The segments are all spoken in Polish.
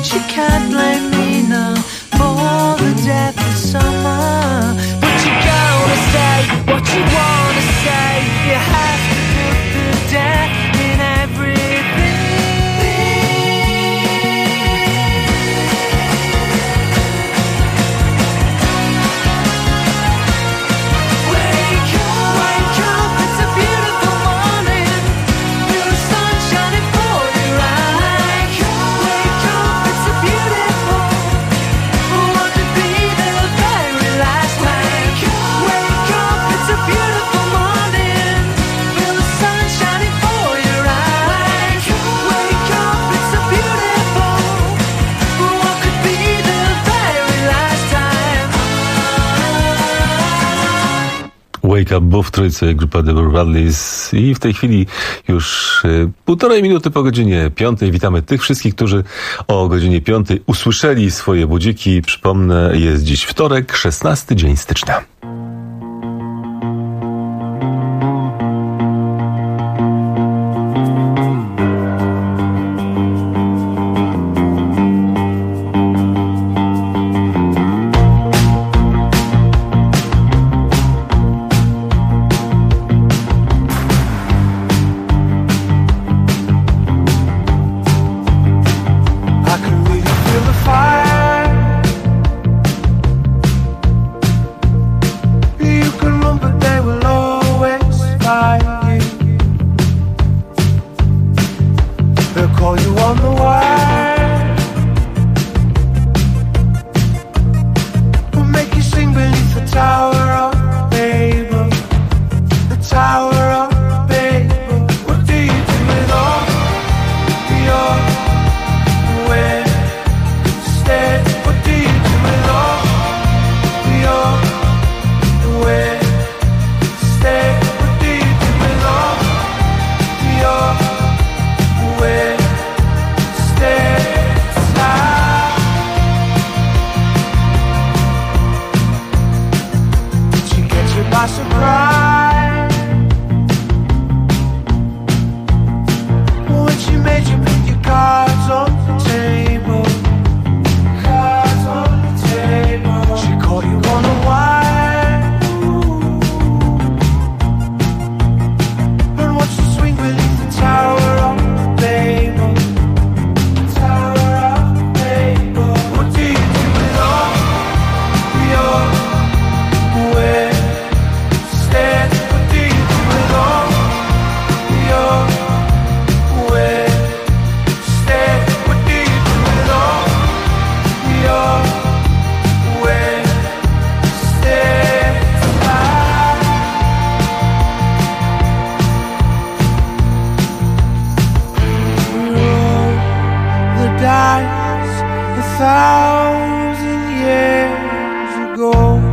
But you can't blame me now for the death of summer. But you gotta say what you wanna say. You have to put the death in everything. Wake up, it's a beautiful morning. Feel the sun shining for your eyes. Wake up, it's a beautiful. What could be the very last time? Wake up, it's a beautiful morning. Feel the sun shining for your eyes. Wake up, it's a beautiful. What could be the very last time? Wake Up, bo w trójce grupa The Bradleys i w tej chwili już 1,5 minuty po godzinie 5. Witamy tych wszystkich, którzy o godzinie 5 usłyszeli swoje budziki. Przypomnę, jest dziś wtorek, 16 dzień stycznia. I can really feel the fire. You can run, but they will always find you. They'll call you on the wire. Will make you sing beneath the Tower of Babel. The Tower of Babel. What do you do with all your instead? What do you do with all your instead? What do you do with all your instead? Did you get you by surprise when she made you put your cards on the table? Cards on the table. She caught you on the wire and watched you swing beneath the Tower of Babel. Tower of Babel. What do you do with all your instead? What do you do with all your instead? What do you do with all your instead? Roll the dice 1,000 years ago.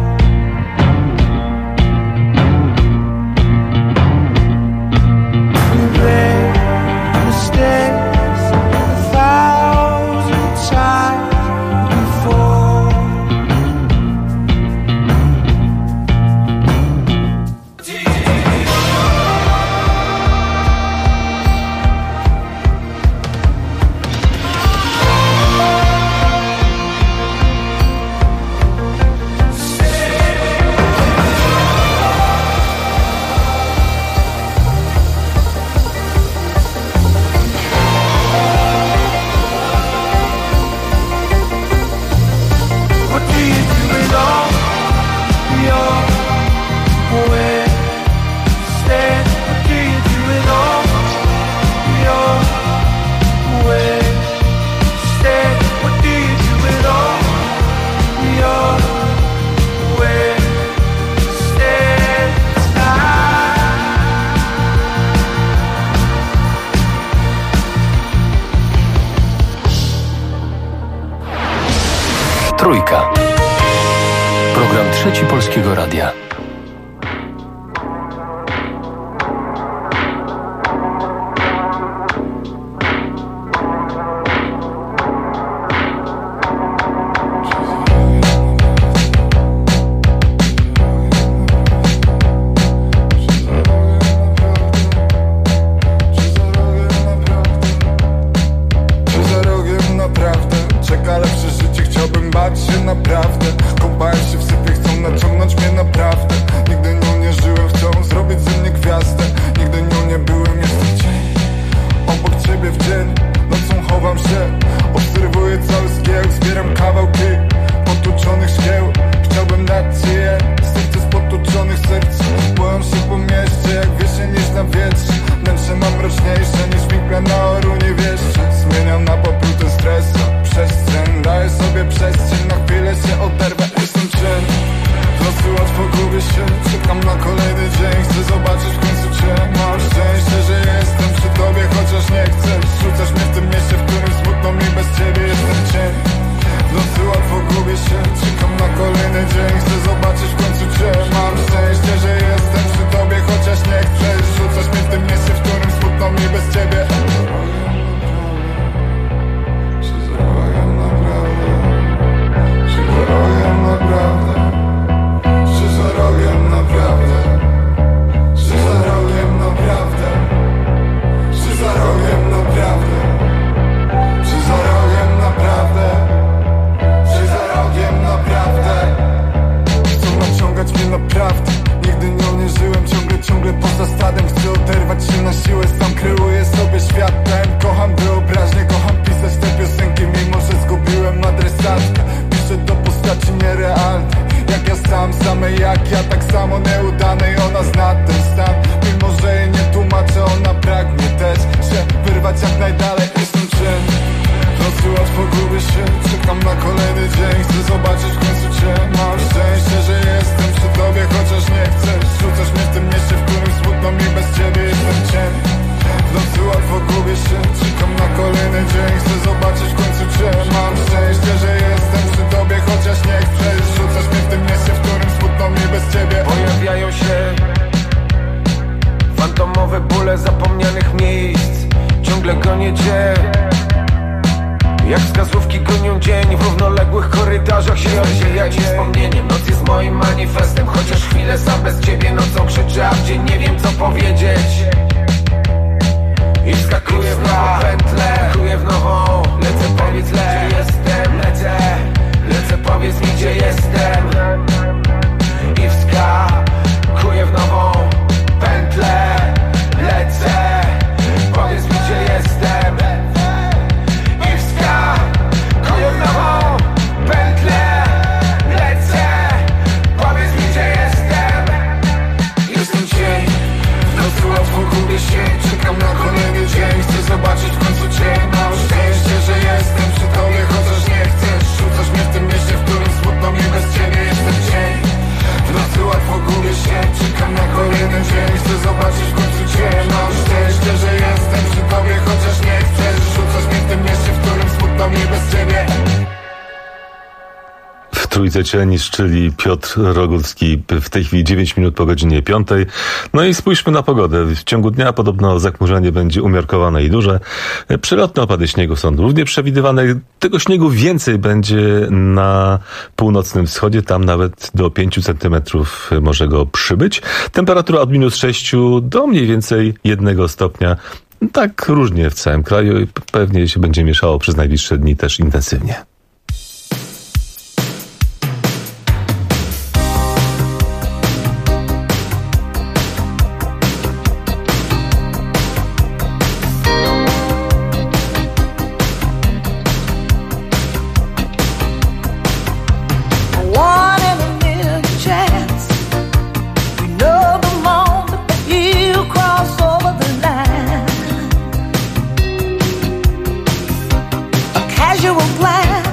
You made mistakes 1,000 times before. What do you do with all your instead? What do you do with all your instead? What do you do with all your instead? Trójka. Program Trzeci Polskiego Radia. Czy za rogiem naprawdę koloru nie wieszczę. Zmieniam na poplutę stresu przestrzeń, daję sobie przestrzeń, na chwilę się oderwę. Jestem cień, w nocy łatwo gubię się. Czekam na kolejny dzień, chcę zobaczyć w końcu cię. Mam szczęście, że jestem przy tobie, chociaż nie chcę. Rzucasz mnie w tym mieście, w którym smutno mi bez ciebie. Jestem cień, w nocy łatwo gubię się. Czekam na kolejny dzień, chcę zobaczyć w końcu cię. Mam szczęście, że jestem przy tobie, chociaż nie chcę. Rzucasz mnie w tym mieście, w którym smutno mi bez ciebie. Czy za rogiem naprawdę? Czy za rogiem naprawdę? Czy za rogiem naprawdę? Czy za rogiem naprawdę? Czy za rogiem naprawdę? Czy za rogiem naprawdę? Czy za rogiem naprawdę? Chcą naciągać mnie naprawdę. Nigdy nią nie żyłem, ciągle poza stadem. Chcę oderwać się na siłę, sam kreuję sobie światem. Kocham wyobraźnię, kocham pisać te piosenki, mimo że zgubiłem adresatkę. Piszę do postaci nierealnej, jak ja sam, same jak ja, tak samo nieudanej. Ona zna ten stan, mimo że jej nie tłumaczę. Ona pragnie też się wyrwać jak najdalej. Jestem cień, w nocy łatwo gubię się. Czekam na kolejny dzień, chcę zobaczyć w końcu cię. Mam szczęście, że jestem przy tobie, chociaż nie chcę. Rzucasz mnie w tym mieście, w którym smutno mi bez ciebie. Jestem cień, w nocy łatwo gubię się. Czekam na kolejny dzień, chcę zobaczyć w końcu cię. Mam szczęście, że jestem przy tobie, chociaż nie chcę. Rzucasz mnie w tym mieście, w którym smutno mi bez ciebie. Pojawiają się fantomowe bóle zapomnianych miejsc. Ciągle gonię cię, jak wskazówki gonią dzień. W równoległych korytarzach się rozwija ci wspomnienie. Noc jest moim manifestem, chociaż chwilę sam bez ciebie. Nocą krzyczę, a w dzień nie wiem co powiedzieć. I wskakuję w nową pętlę, wskakuję w nową. Lecę, powiedz gdzie jestem. Lecę, powiedz mi gdzie jestem. I wskakuję w nową pętlę. Lecę, powiedz mi gdzie jestem. I wskakuję w nową pętlę. Lecę, powiedz mi gdzie jestem. Jestem cień, w nocy łatwo gubię się. Czekam na kolejny dzień, chcę zobaczyć w końcu cię. Mam szczęście, że jestem przy tobie, chociaż nie chcesz. Rzucasz mnie w tym mieście, w którym smutno mi bez ciebie. Jestem cień, w nocy łatwo gubię się. Czekam na kolejny dzień, chcę zobaczyć w końcu cię. Mam szczęście, że jestem przy tobie, chociaż nie chcesz. Rzucasz mnie w tym mieście, w którym smutno mi bez ciebie. W Trójce Cieni, czyli Piotr Rogulski. W tej chwili 9 minut po godzinie 5. No i spójrzmy na pogodę. W ciągu dnia podobno zachmurzenie będzie umiarkowane i duże. Przelotne opady śniegu są równie przewidywane. Tego śniegu więcej będzie na północnym wschodzie. Tam nawet do 5 centymetrów może go przybyć. Temperatura od -6 do mniej więcej 1 stopnia. Tak różnie w całym kraju i pewnie się będzie mieszało przez najbliższe dni też intensywnie. One in a million chance. You know the moment that you cross over the line. A casual glance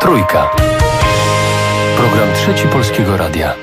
Trójka. Program Trzeci Polskiego Radia.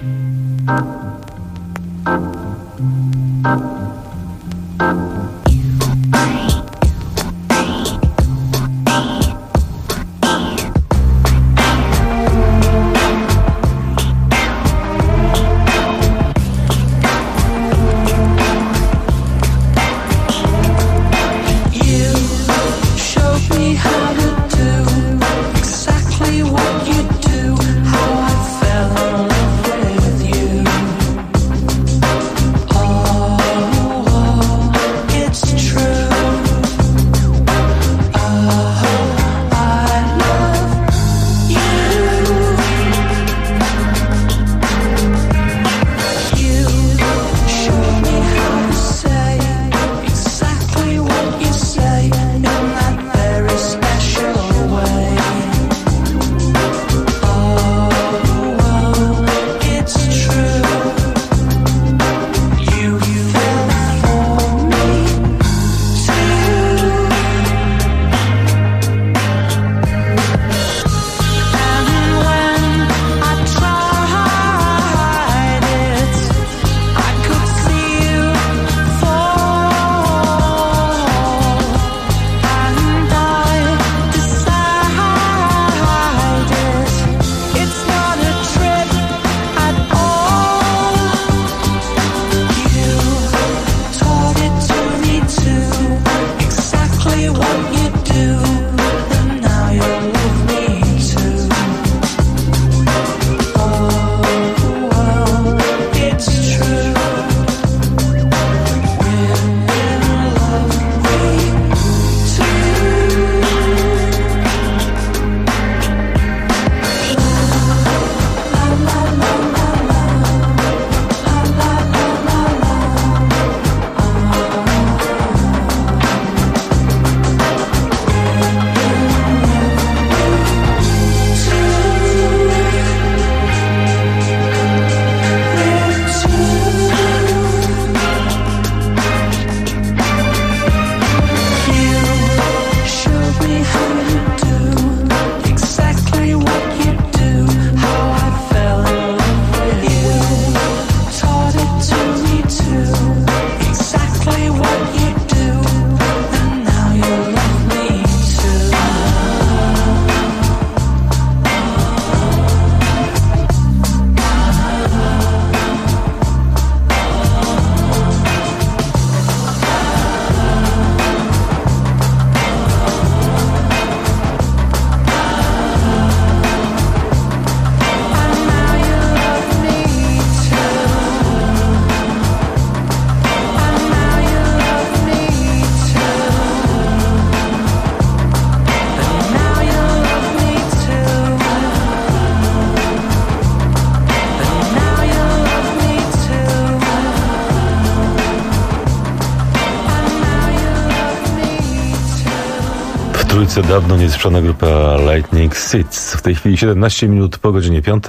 Trójce dawno niesłyszana grupa Lightning Seeds. W tej chwili 17 minut po godzinie 5.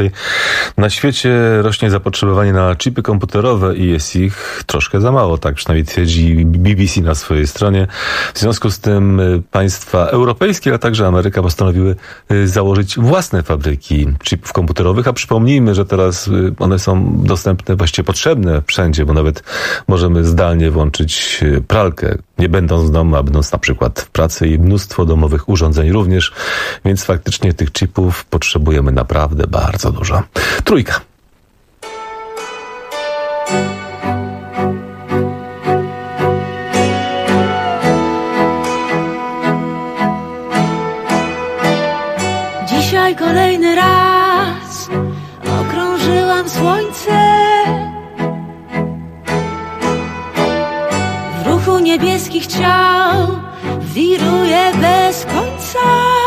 Na świecie rośnie zapotrzebowanie na chipy komputerowe i jest ich troszkę za mało, tak przynajmniej twierdzi BBC na swojej stronie. W związku z tym państwa europejskie, a także Ameryka postanowiły założyć własne fabryki chipów komputerowych, a przypomnijmy, że teraz one są dostępne, właściwie potrzebne wszędzie, bo nawet możemy zdalnie włączyć pralkę, nie będąc w domu, a będąc na przykład w pracy, i mnóstwo domowych urządzeń również, więc faktycznie tych chipów potrzebujemy naprawdę bardzo dużo. Trójka. Dzisiaj kolejny raz okrążyłam słońce. W ruchu niebieskich ciał wiruje bez końca.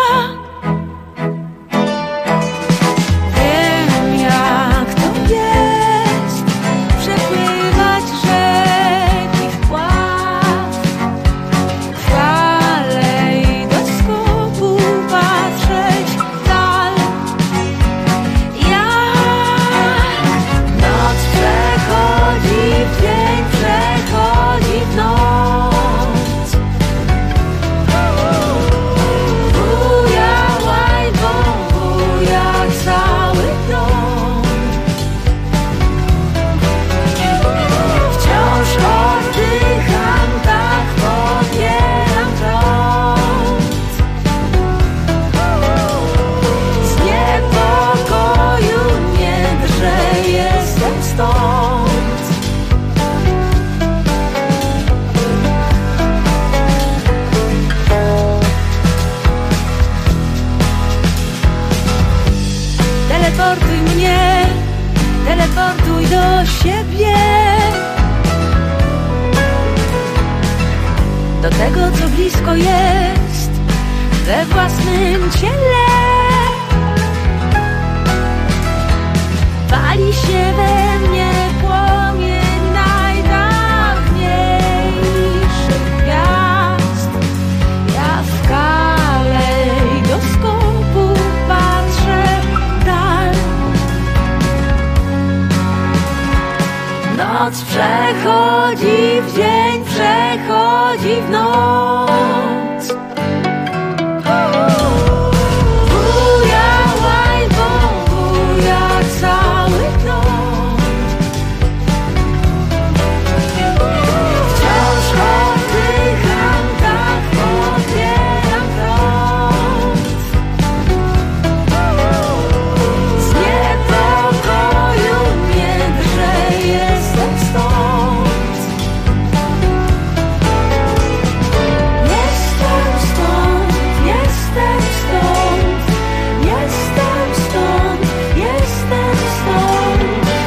Wiem, jak to jest przepływać rzeki wpław, fale i do skoku patrzeć w dal. Jak noc przechodzi w dzień, przechodzi w noc. do tego, co blisko jest we własnym ciele. Pali się we mnie płomień najdawniejszych gwiazd. Ja w kalejdoskopu patrzę w dal. Noc przechodzi w dzień, przechodzi w noc. Buja łajbą, buja cały dom. Wciąż oddycham, tak odbieram prąd. Z niepokoju mnie drże, jestem stąd. Jestem stąd, jestem stąd, jestem stąd, jestem stąd.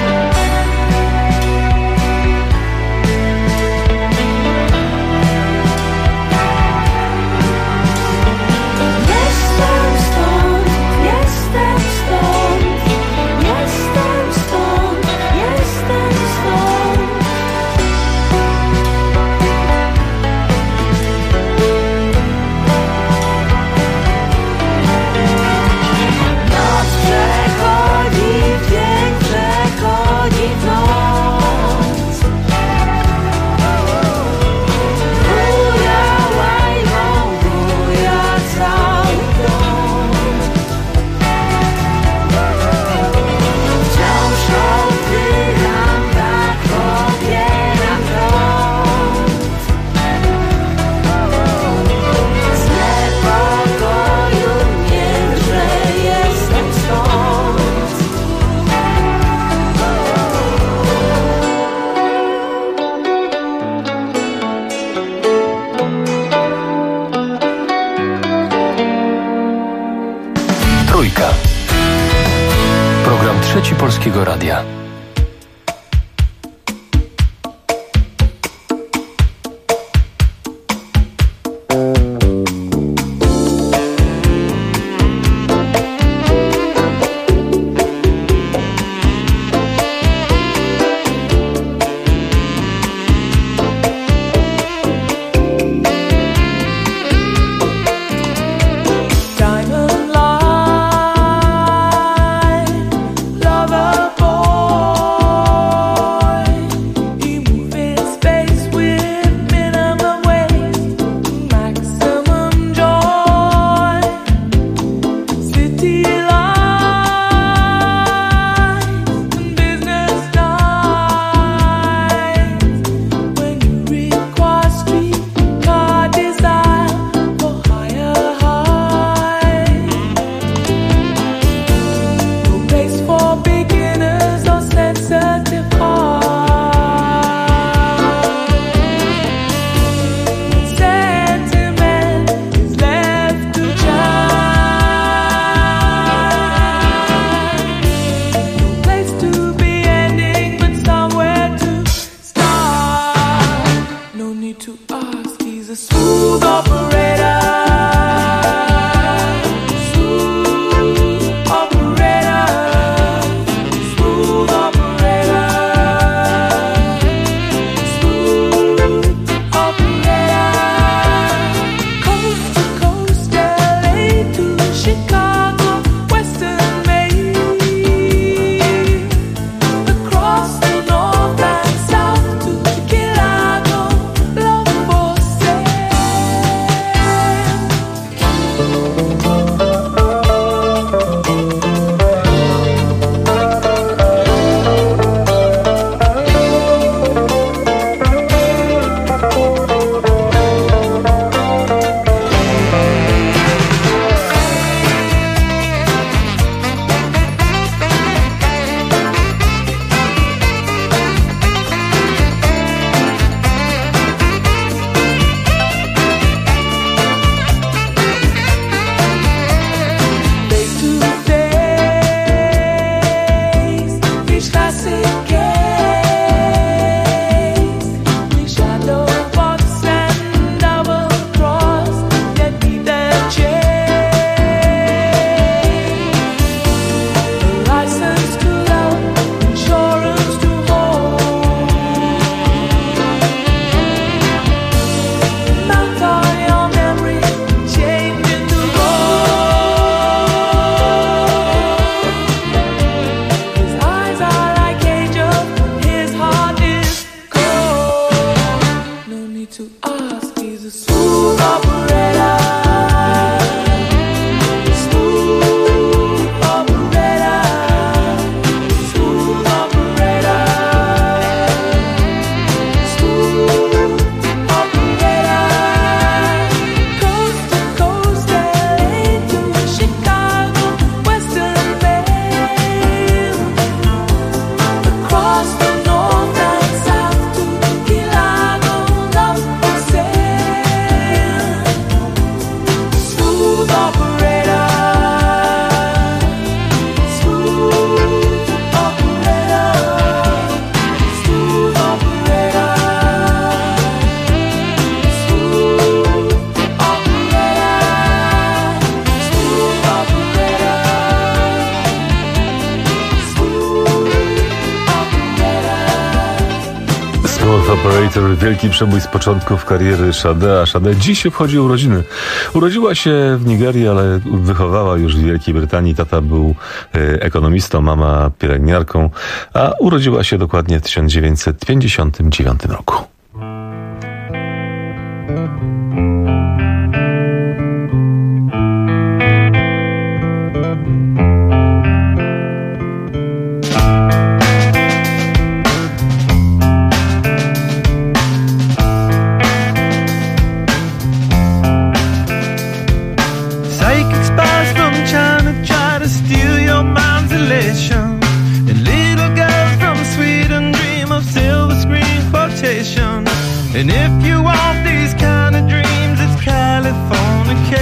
Jestem stąd, jestem stąd, jestem stąd, jestem stąd. Noc przechodzi w dzień, przechodzi w noc. Buja łajbą, buja cały dom. Wciąż oddycham, tak odbieram prąd. Z niepokoju mnie drże, jestem stąd. Trójka. Program Trzeci Polskiego Radia. Diamond line, lover boy. You move in space with minimum waste, maximum joy. City life, business nights. When you require streetcar desire for higher heights. No place for beginners or sensitive hearts. Sentiment is left to chance. No place to be ending, but somewhere to start. No need to ask, he's a smooth operator. Smooth operator. Smooth operator. Smooth operator. Coast to coast, LA to Chicago, Western Maine. Across the north and south to Chicago, love for sale. Operator, wielki przebój z początków kariery Sade, a Sade dziś obchodzi urodziny. Urodziła się w Nigerii, ale wychowała już w Wielkiej Brytanii. Tata był ekonomistą, mama pielęgniarką, a urodziła się dokładnie w 1959 roku. And if you want these kind of dreams, it's Californication.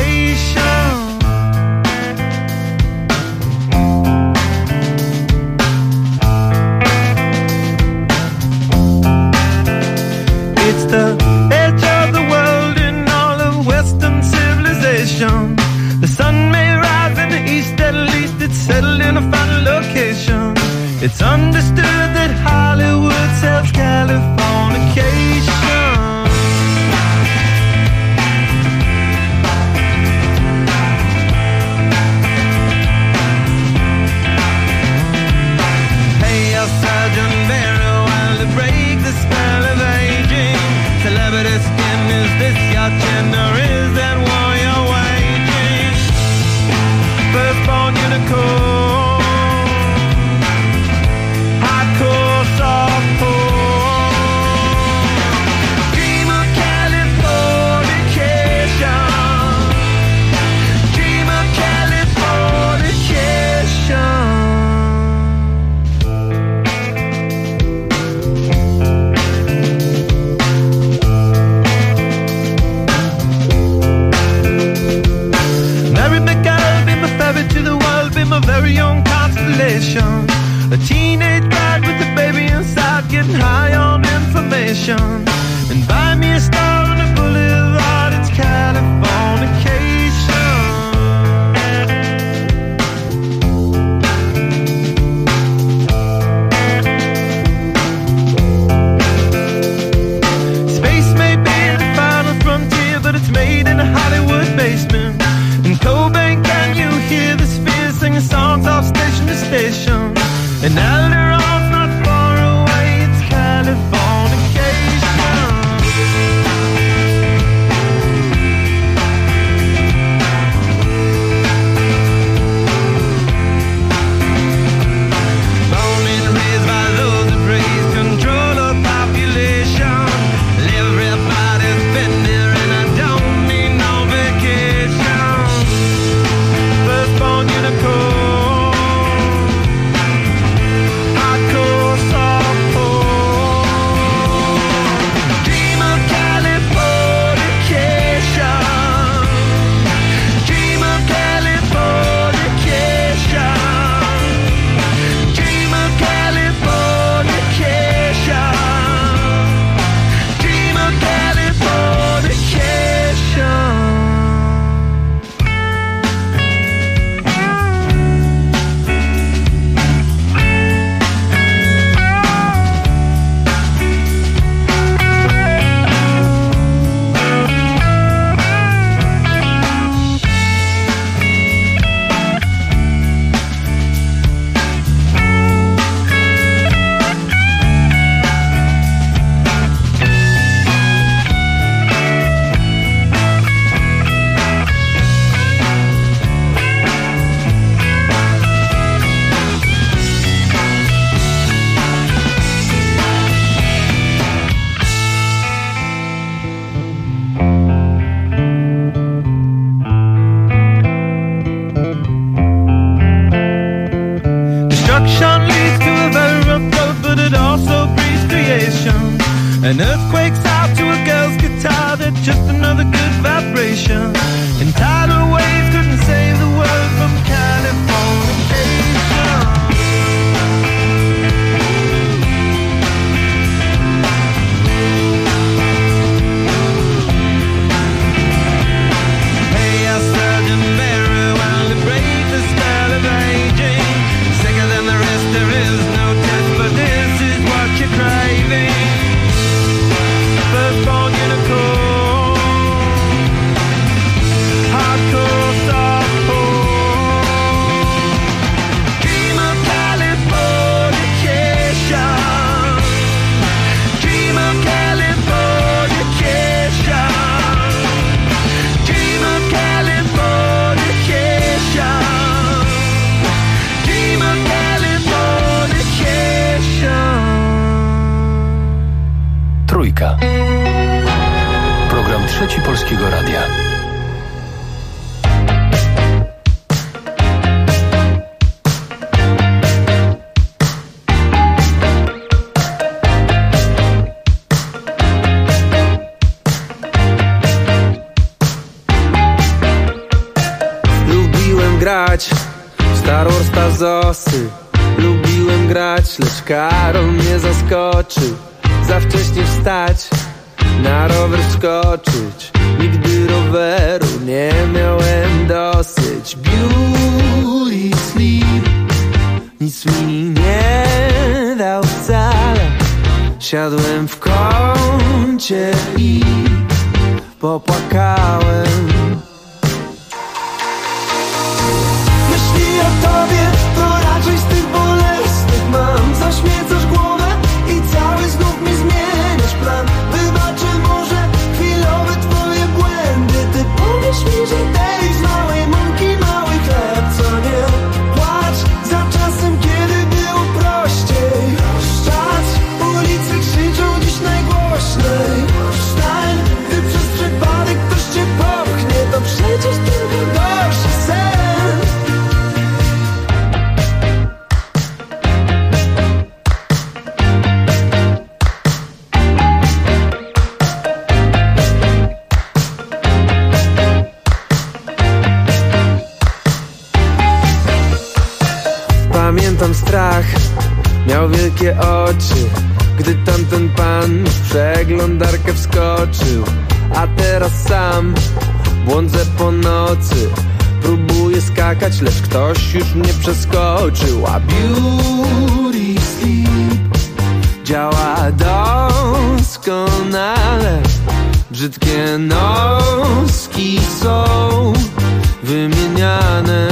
It's the edge of the world in all of Western civilization. The sun may rise in the east, at least it's settled in a final location. It's understood that Hollywood sells Californication. A teenage bride with a baby inside, getting high on information. And buy me a star on a boulevard, it's Californication. Space may be the final frontier, but it's made in a Hollywood basement. In Cobain, can you hear the spheres singing songs off station to station? And Alderon's not far away, it's Californication. Born and raised by those that praise control of population. Everybody's been there and I don't need no vacation. Firstborn unicorn. An earthquake's out to a girl's guitar, that's just another good vibration. And tidal waves couldn't save the world from Californication. Hey, I Sergeant Mary, while to break the spell of aging. Sicker than the rest, there is no test, but this is what you're craving. Trzeci Polskiego Radia. Lubiłem grać w Star Wars Tazosy. Lubiłem grać, lecz Karol mnie zaskoczył. Za wcześnie wstać, na rower wskoczyć. Nigdy roweru nie miałem dosyć. Beauty sleep nic mi nie dał wcale. Siadłem w kącie i popłakałem. Myśli o tobie to raczej z tych bolesnych mam. Zaśmiecasz głowę i cały znów mi zmieniasz plan. Wybaczę może chwilowe twoje błędy. Ty powiesz mi, że tej z małej mąki mały chleb, co nie? Płacz za czasem, kiedy było prościej. Szczać, ulice krzyczą dziś najgłośniej. Wstań, gdy przez przypadek ktoś cię popchnie. To przecież tylko gorszy sen. Pamiętam strach, miał wielkie oczy, gdy tamten pan w przeglądarkę wskoczył. A teraz sam błądzę po nocy, próbuję skakać, lecz ktoś już mnie przeskoczył. A beauty sleep działa doskonale. Brzydkie noski są wymieniane.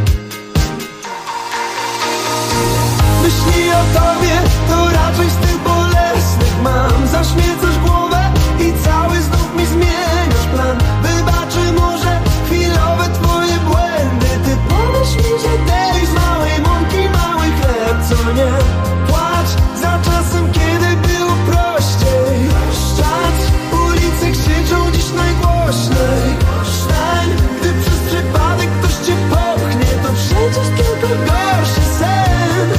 Myśli o tobie to raczej z tych bolesnych mam. Zaśmiecasz głowę i cały znów mi zmieniasz plan. Wybaczę może chwilowe twoje błędy. Ty powiesz mi, że tej z małej mąki mały chleb, co nie? Płacz za czasem, kiedy było prościej. Szczać, ulice krzyczą dziś najgłośniej. Wstań, gdy przez przypadek ktoś cię popchnie. To przecież tylko gorszy sen.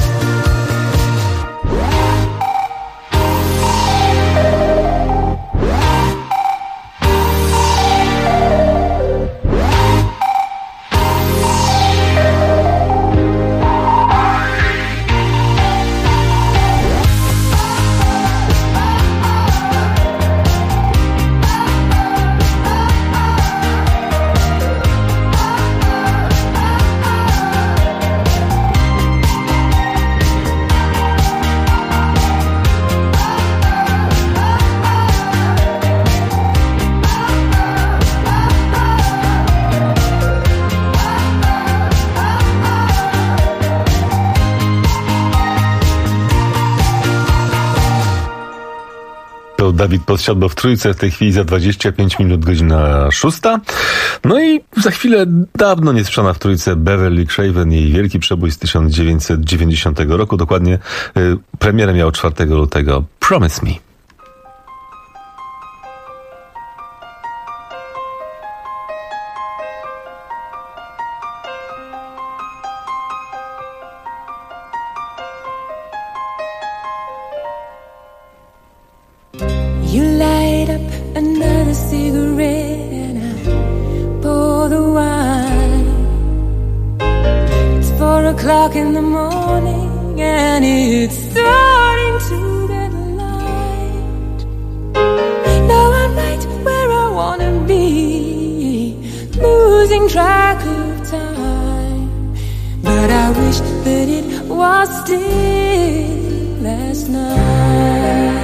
Dawid Podsiadło w Trójce, w tej chwili za 25 minut, godzina 6. No i za chwilę dawno niesłyszana w Trójce Beverly Craven, jej wielki przebój z 1990 roku, dokładnie premierę miał 4 lutego. Promise Me. You light up another cigarette and I pour the wine. It's 4 o'clock in the morning and it's starting to get light. Now I'm right where I wanna be, losing track of time. But I wish that it was still last night.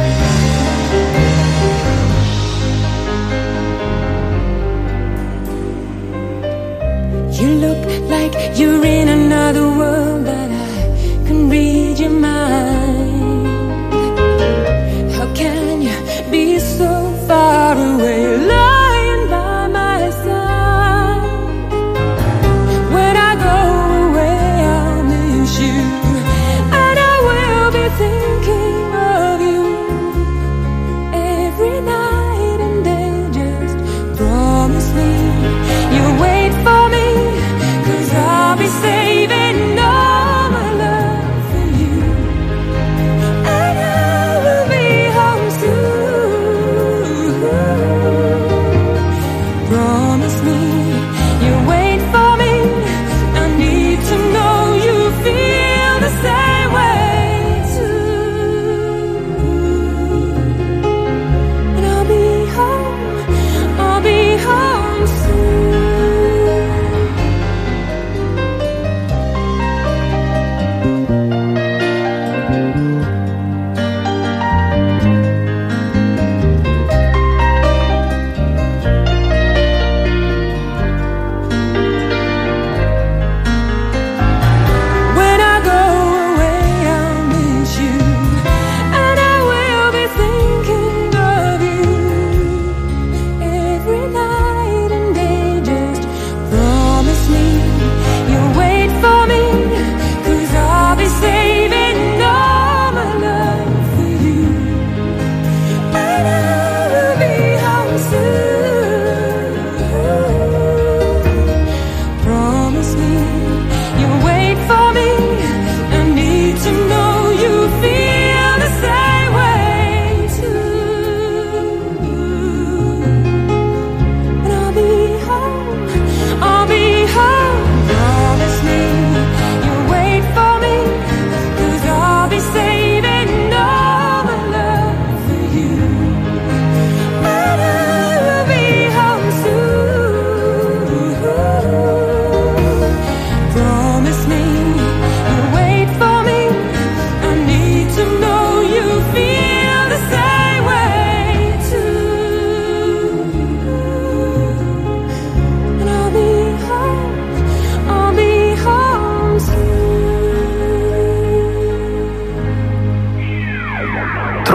You look like you're in another world, but I can read your mind. How can you be so far away, lying by my side? When I go away, I'll miss you, and I will be thinking of you every night and day, just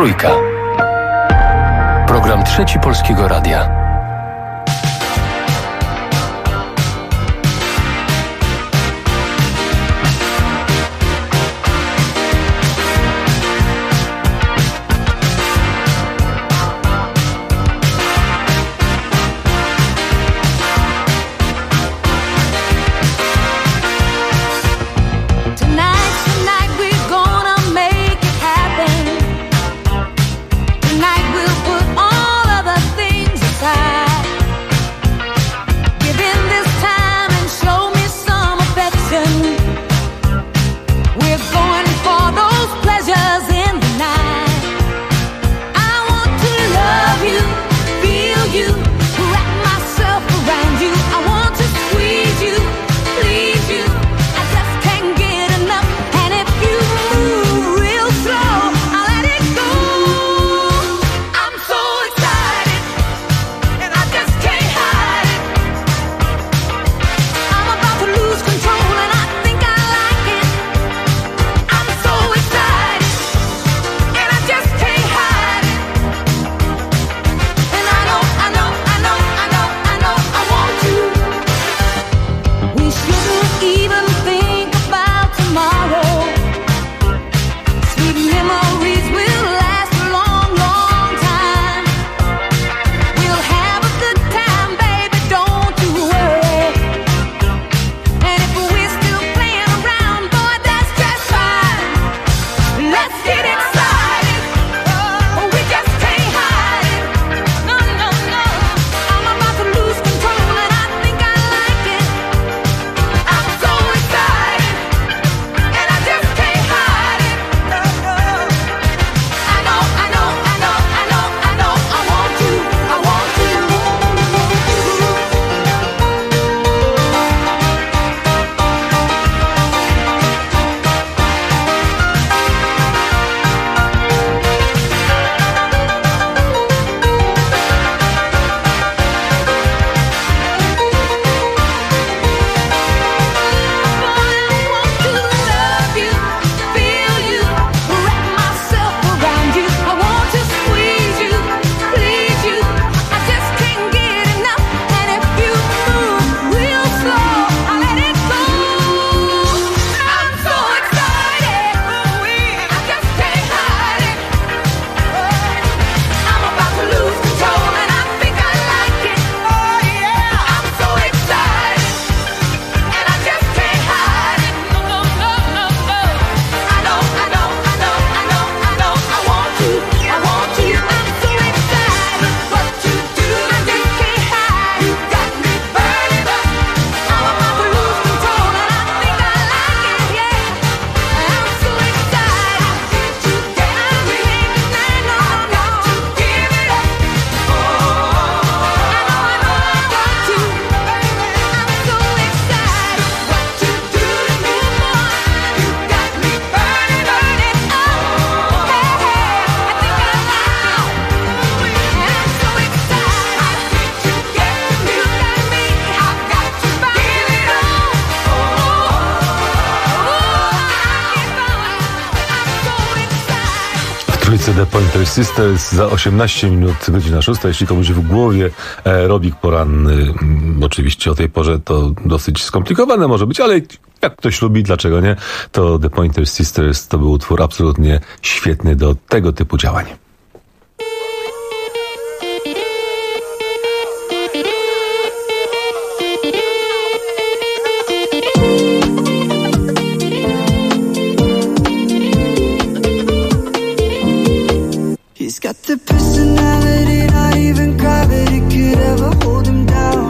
Trójka. Program Trzeci Polskiego Radia. Trójce The Pointer Sisters za 18 minut, godzina 6. Jeśli komuś w głowie aerobik poranny, oczywiście o tej porze to dosyć skomplikowane może być, ale jak ktoś lubi, dlaczego nie, to The Pointer Sisters to był utwór absolutnie świetny do tego typu działań. He's got the personality, not even gravity could ever hold him down.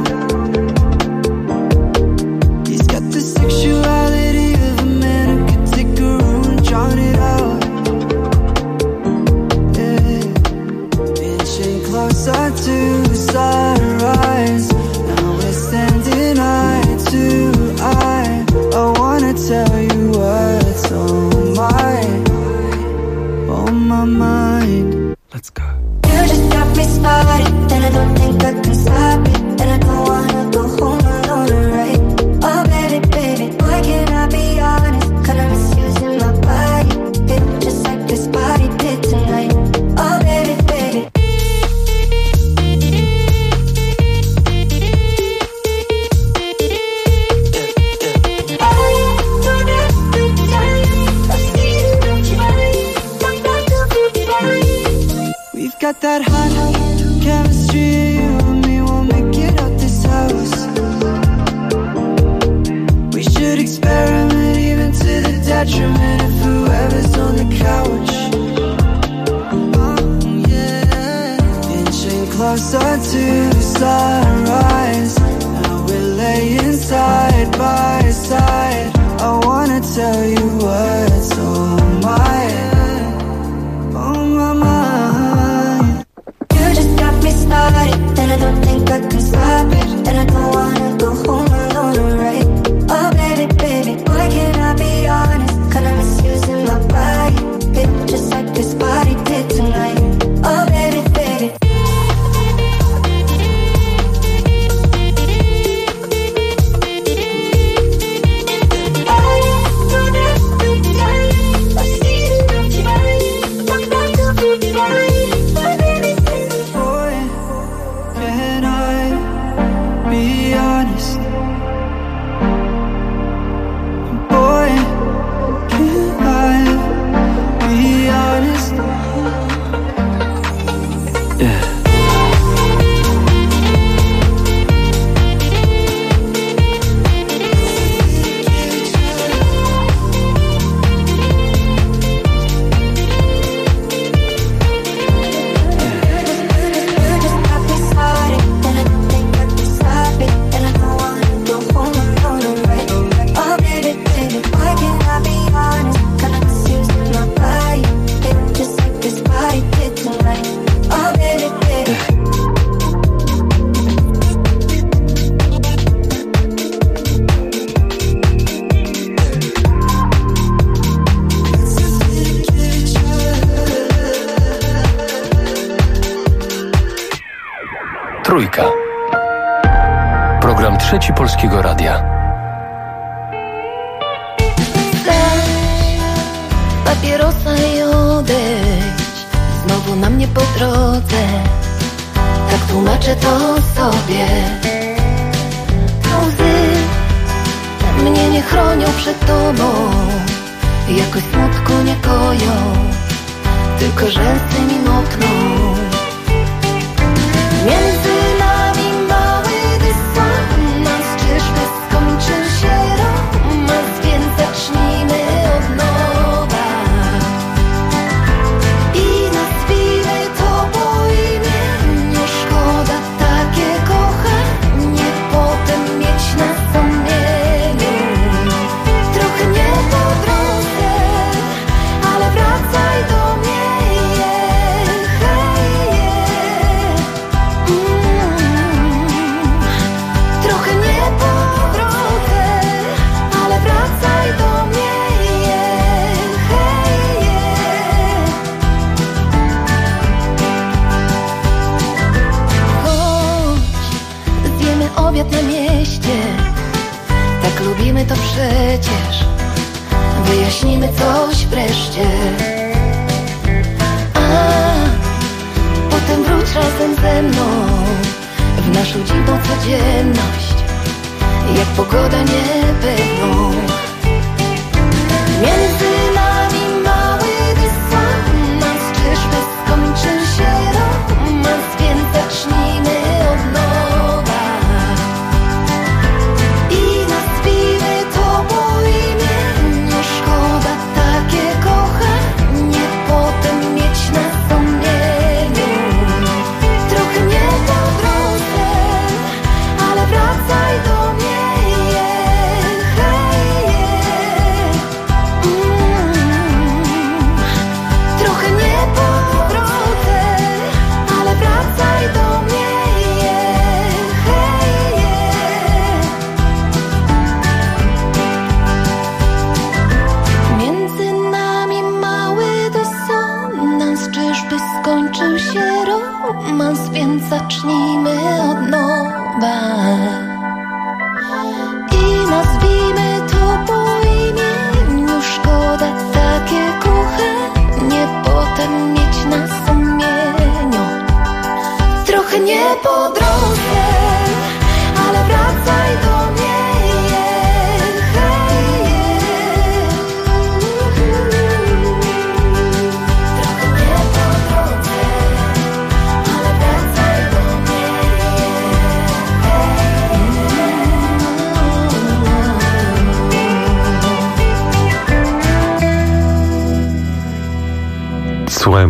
He's got the sexuality of a man who could take a room and drown it out. Yeah. sunrise. Now we're laying side by side. I wanna tell you what's on my mind. You just got me started, and I don't think I can stop it. And I don't wanna go home alone, right? Oh baby, baby, why can't I be honest? Kinda misusing my body, it just like this body did tonight. Oh baby, baby. Boy, can I be honest? Boy, can I be honest? Yeah. Trójka. Program Trzeci Polskiego Radia. Papierosa i odejść znowu na mnie po drodze. Tak tłumaczę to sobie. Łzy mnie nie chronią przed tobą, jakoś smutku nie koją, tylko rzęsy mi mokną. Między nami mały dysonans, czyżby skończył się romans, więc zacznijmy od nowa i nazwijmy to po imieniu. Szkoda takie kochanie potem mieć na sumieniu. Trochę nie po drodze, ale wracaj do mnie. Trochę nie po drodze, ale wracaj do mnie. Chodź, zjemy obiad na mieście, tak lubimy to przecież. Wyjaśnimy coś wreszcie. A potem wróć razem ze mną w naszą dziwną codzienność, jak pogoda niepewną. Między nami mały dysonans, czyżby skończył się romans, więc zacznijmy od nowa i nazwijmy to po imieniu. Szkoda takie kochanie potem mieć na sumieniu. Trochę nie po drodze, ale wracaj do mnie.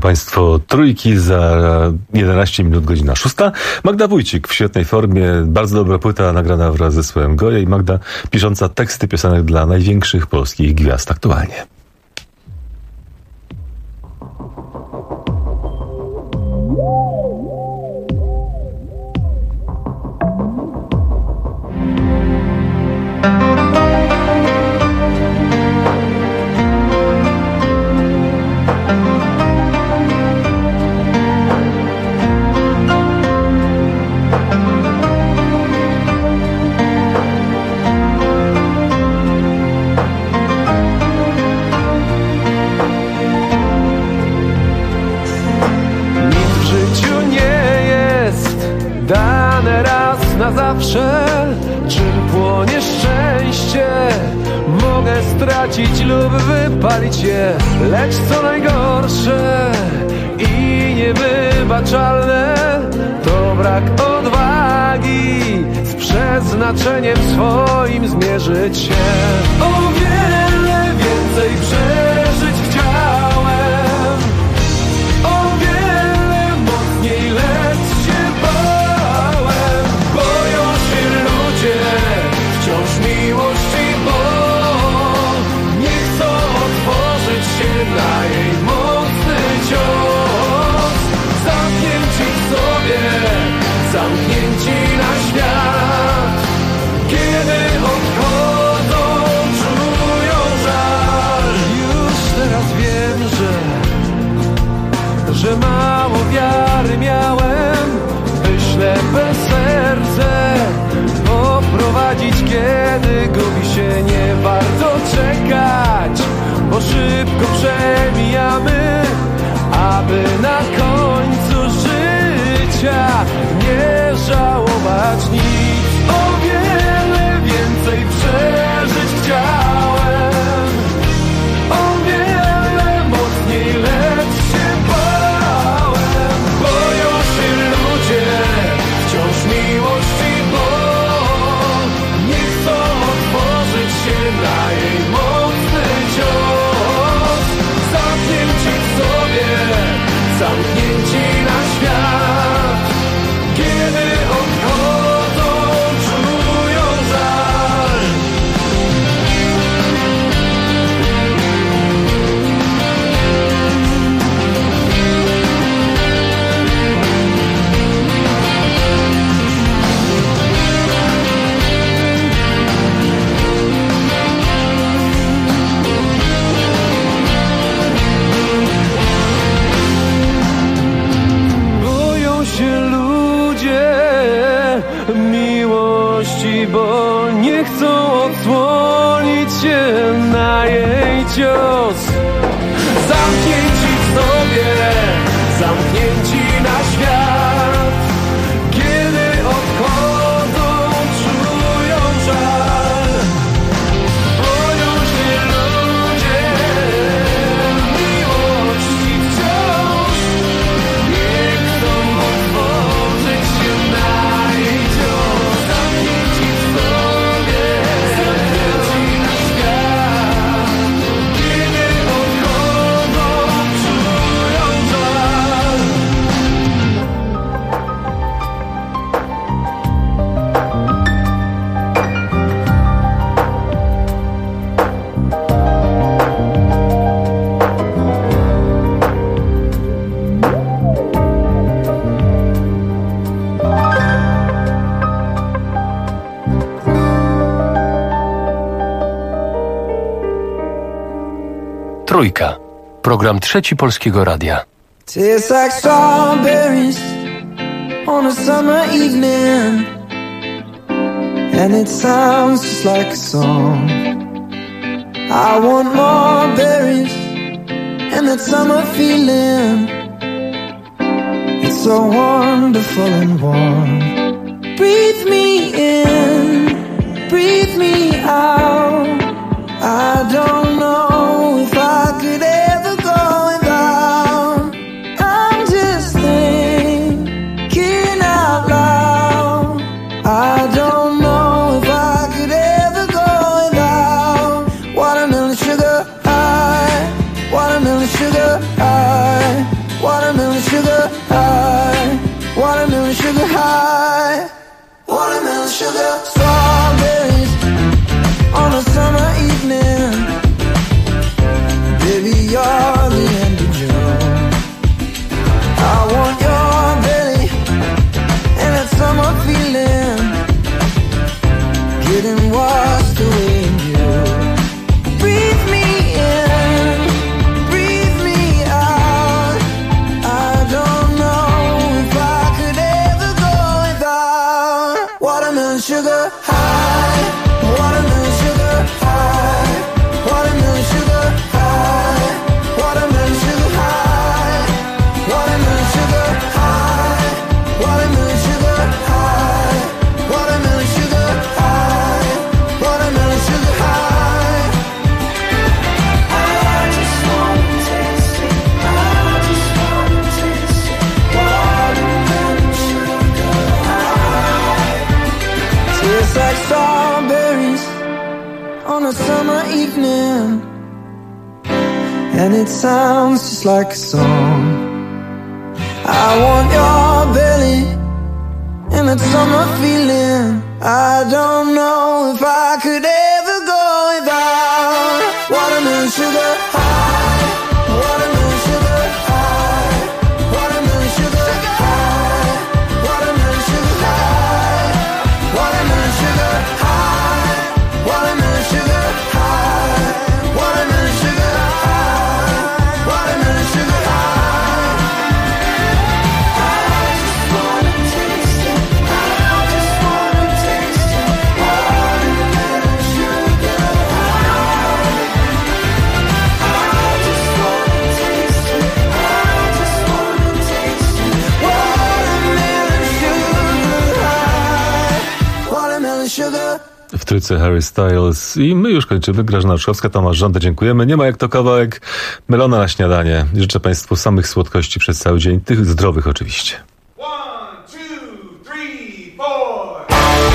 Państwo Trójki, za 11 minut, godzina 6. Magda Wójcik w świetnej formie, bardzo dobra płyta nagrana wraz ze zespołem Goje i Magda pisząca teksty piosenek dla największych polskich gwiazd aktualnie. Czym płonie szczęście? Mogę stracić lub wypalić je, lecz co najgorsze i niewybaczalne to brak odwagi z przeznaczeniem swoim zmierzyć się. O wiele więcej przeżyć chciałem, o wiele mocniej, lecz się bałem. Boją się ludzie wciąż miłości, bo nie chcą otworzyć się na jej mocny cios. Zamknięci w sobie, zamknięci na świat. Kiedy odchodzą, czują żal. Już teraz wiem, że mało wiary miałem, by ślepe serce poprowadzić, kiedy gubi się. Nie warto czekać, bo szybko przemijamy, aby na końcu życia nie żałować nic. O wiele więcej przeżyć chciałem, o wiele mocniej, lecz się bałem. Boją się ludzie wciąż miłości, bo nie chcą otworzyć się na jej mocny cios. Zamknięci w sobie, zamknięci na świat. Kiedy odchodzą, czują żal. Boją się ludzie miłości, bo nie chcą odsłonić się na jej cios. Zamknięci w sobie, zamknięci na świat. Kiedy odchodzą, czują żal. Boją się ludzie miłości wciąż. Nie chcą otworzyć się na jej cios. Zamknięci w sobie, zamknięci na świat. Kiedy odchodzą, czują żal. Trójka. Program Trzeci Polskiego Radia. Tastes like strawberries on a summer evening, and it sounds just like a song. I want more berries and that summer feeling. It's so wonderful and warm. Breathe me in, breathe me out. I don't know if I could ever go without. I'm just thinking out loud. I don't know if I could ever go without. Watermelon sugar high, watermelon sugar high, Watermelon sugar high, watermelon sugar high, watermelon sugar high, watermelon sugar high, watermelon sugar high, watermelon sugar high, watermelon sugar high, watermelon sugar high. I just wanna taste it, I just wanna taste it, watermelon sugar high. Tastes like strawberries on a summer evening, and it sounds just like a song. I want your belly and that summer feeling. I don't know if I could ever go without watermelon sugar high, watermelon sugar high, watermelon sugar high, watermelon sugar high, watermelon sugar high, watermelon sugar high, watermelon sugar high, watermelon sugar high. I just wanna taste it, I just wanna taste it, watermelon sugar high. I just wanna taste it, I just wanna taste it, watermelon sugar high, watermelon sugar. W trójce Harry Styles i my już kończymy. Grażyna Olszowska, Tomasz Żąda, dziękujemy. Nie ma jak to kawałek melona na śniadanie. Życzę Państwu samych słodkości przez cały dzień, tych zdrowych oczywiście. 1, 2, 3, 4.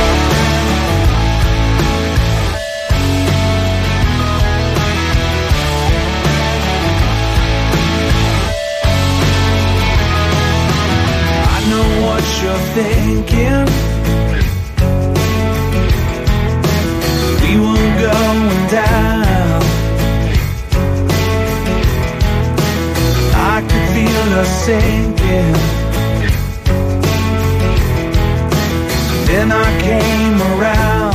I know what you're thinking. We were going down. I could feel us sinking. Then I came around.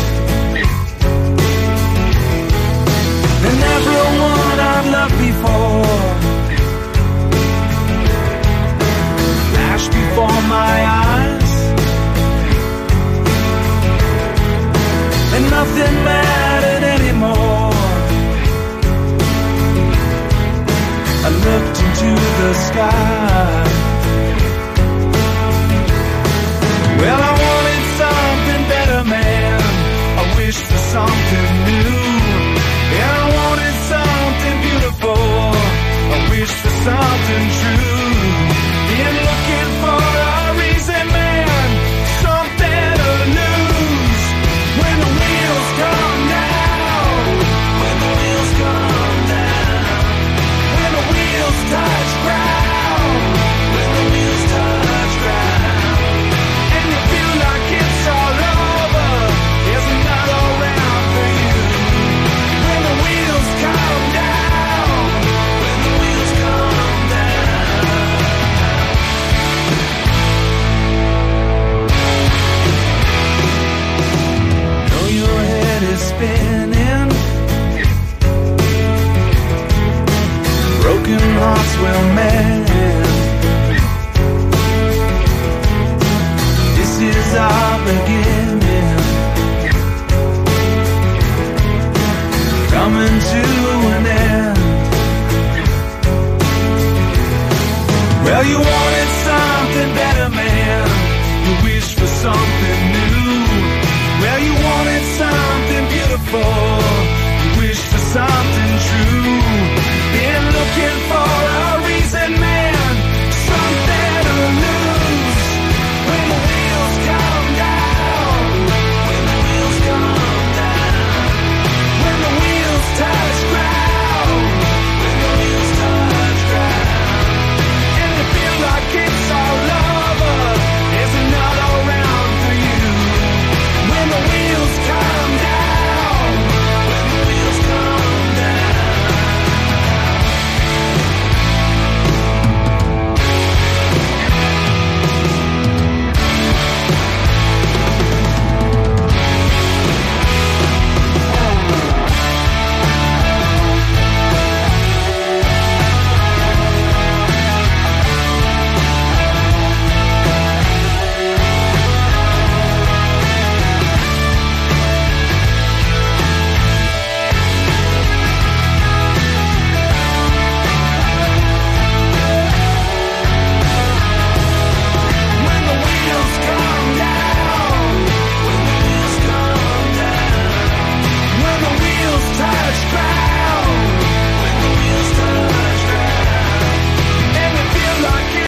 And everyone I've loved before flashed before my eyes, and nothing mattered anymore. I looked into the sky.